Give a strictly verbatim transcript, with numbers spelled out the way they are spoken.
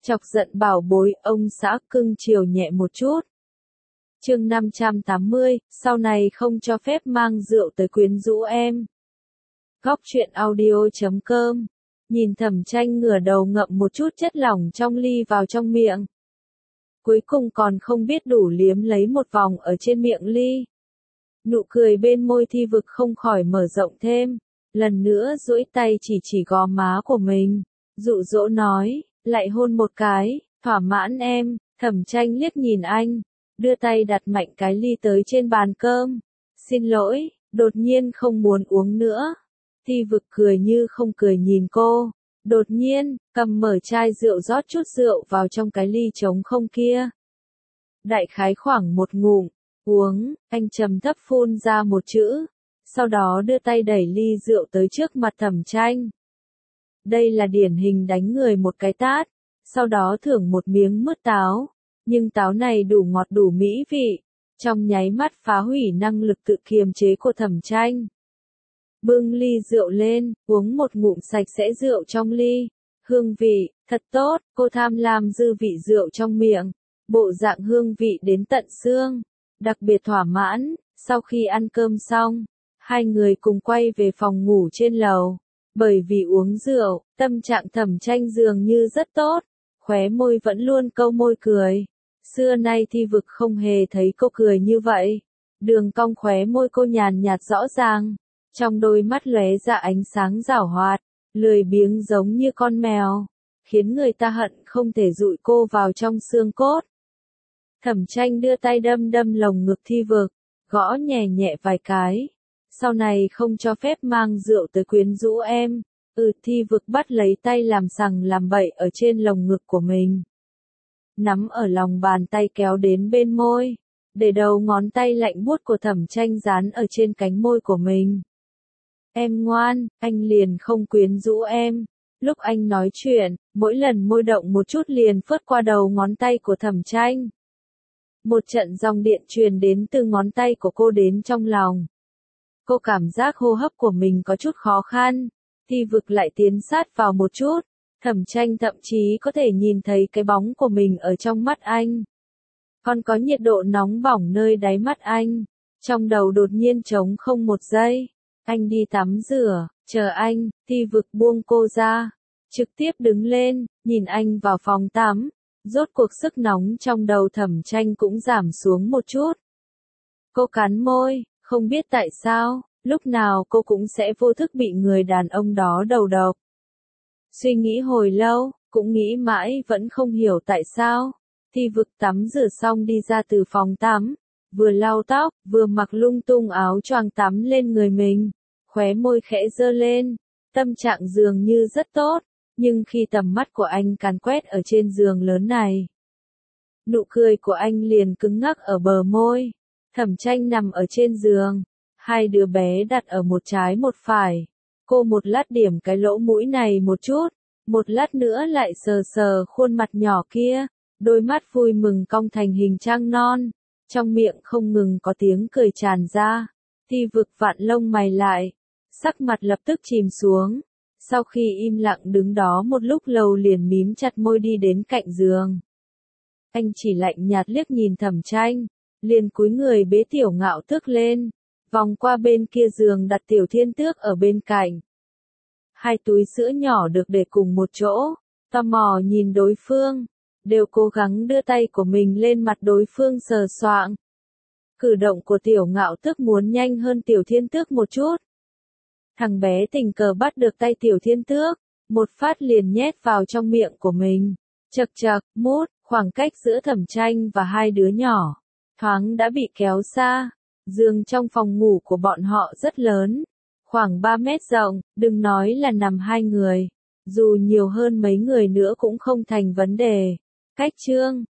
Chọc giận bảo bối, ông xã cưng chiều nhẹ một chút. Chương năm trăm tám mươi, sau này không cho phép mang rượu tới quyến rũ em. Góc truyện audio chấm com. Nhìn Thẩm Tranh ngửa đầu ngậm một chút chất lỏng trong ly vào trong miệng. Cuối cùng còn không biết đủ liếm lấy một vòng ở trên miệng ly. Nụ cười bên môi Thi Vực không khỏi mở rộng thêm. Lần nữa duỗi tay chỉ chỉ gò má của mình. Dụ dỗ nói, lại hôn một cái, thỏa mãn em. Thẩm Tranh liếc nhìn anh, đưa tay đặt mạnh cái ly tới trên bàn cơm. Xin lỗi, đột nhiên không muốn uống nữa. Thi Vực cười như không cười nhìn cô. Đột nhiên, cầm mở chai rượu rót chút rượu vào trong cái ly trống không kia. Đại khái khoảng một ngụm, uống, anh trầm thấp phun ra một chữ. Sau đó đưa tay đẩy ly rượu tới trước mặt Thẩm Tranh. Đây là điển hình đánh người một cái tát, sau đó thưởng một miếng mứt táo. Nhưng táo này đủ ngọt đủ mỹ vị, trong nháy mắt phá hủy năng lực tự kiềm chế của Thẩm Tranh. Bưng ly rượu lên, uống một ngụm sạch sẽ rượu trong ly. Hương vị, thật tốt, cô tham lam dư vị rượu trong miệng. Bộ dạng hương vị đến tận xương, đặc biệt thỏa mãn. Sau khi ăn cơm xong, hai người cùng quay về phòng ngủ trên lầu. Bởi vì uống rượu, tâm trạng Thẩm Tranh dường như rất tốt, khóe môi vẫn luôn câu môi cười. Xưa nay Thi Vực không hề thấy cô cười như vậy. Đường cong khóe môi cô nhàn nhạt rõ ràng, trong đôi mắt lóe ra ánh sáng giảo hoạt, lười biếng giống như con mèo, khiến người ta hận không thể dụi cô vào trong xương cốt. Thẩm Tranh đưa tay đâm đâm lồng ngực Thi Vực, gõ nhẹ nhẹ vài cái. Sau này không cho phép mang rượu tới quyến rũ em. Ừ, Thi Vực bắt lấy tay làm sằng làm bậy ở trên lồng ngực của mình. Nắm ở lòng bàn tay kéo đến bên môi, để đầu ngón tay lạnh buốt của Thẩm Tranh dán ở trên cánh môi của mình. Em ngoan, anh liền không quyến rũ em. Lúc anh nói chuyện, mỗi lần môi động một chút liền phớt qua đầu ngón tay của Thẩm Tranh. Một trận dòng điện truyền đến từ ngón tay của cô đến trong lòng. Cô cảm giác hô hấp của mình có chút khó khăn. Thi Vực lại tiến sát vào một chút. Thẩm Tranh thậm chí có thể nhìn thấy cái bóng của mình ở trong mắt anh. Còn có nhiệt độ nóng bỏng nơi đáy mắt anh. Trong đầu đột nhiên trống không một giây. Anh đi tắm rửa, chờ anh. Thi Vực buông cô ra, trực tiếp đứng lên, nhìn anh vào phòng tắm. Rốt cuộc sức nóng trong đầu Thẩm Tranh cũng giảm xuống một chút. Cô cắn môi, không biết tại sao, lúc nào cô cũng sẽ vô thức bị người đàn ông đó đầu độc. Suy nghĩ hồi lâu, cũng nghĩ mãi vẫn không hiểu tại sao. Thi Vực tắm rửa xong đi ra từ phòng tắm, vừa lau tóc, vừa mặc lung tung áo choàng tắm lên người mình, khóe môi khẽ giơ lên, tâm trạng dường như rất tốt, nhưng khi tầm mắt của anh càn quét ở trên giường lớn này, nụ cười của anh liền cứng ngắc ở bờ môi. Thẩm Tranh nằm ở trên giường, hai đứa bé đặt ở một trái một phải. Cô một lát điểm cái lỗ mũi này một chút, một lát nữa lại sờ sờ khuôn mặt nhỏ kia, đôi mắt vui mừng cong thành hình trăng non, trong miệng không ngừng có tiếng cười tràn ra. Thi Vực vặn lông mày lại, sắc mặt lập tức chìm xuống. Sau khi im lặng đứng đó một lúc lâu liền mím chặt môi đi đến cạnh giường. Anh chỉ lạnh nhạt liếc nhìn Thẩm Tranh, liền cúi người bế Tiểu Ngạo Tước lên, vòng qua bên kia giường đặt Tiểu Thiên Tước ở bên cạnh. Hai túi sữa nhỏ được để cùng một chỗ, tò mò nhìn đối phương, đều cố gắng đưa tay của mình lên mặt đối phương sờ soạng. Cử động của Tiểu Ngạo Tước muốn nhanh hơn Tiểu Thiên Tước một chút. Thằng bé tình cờ bắt được tay Tiểu Thiên Tước, một phát liền nhét vào trong miệng của mình. Chậc chậc, mút, khoảng cách giữa Thẩm Tranh và hai đứa nhỏ, thoáng đã bị kéo xa. Giường trong phòng ngủ của bọn họ rất lớn, khoảng ba mét rộng, đừng nói là nằm hai người, dù nhiều hơn mấy người nữa cũng không thành vấn đề. Cách chương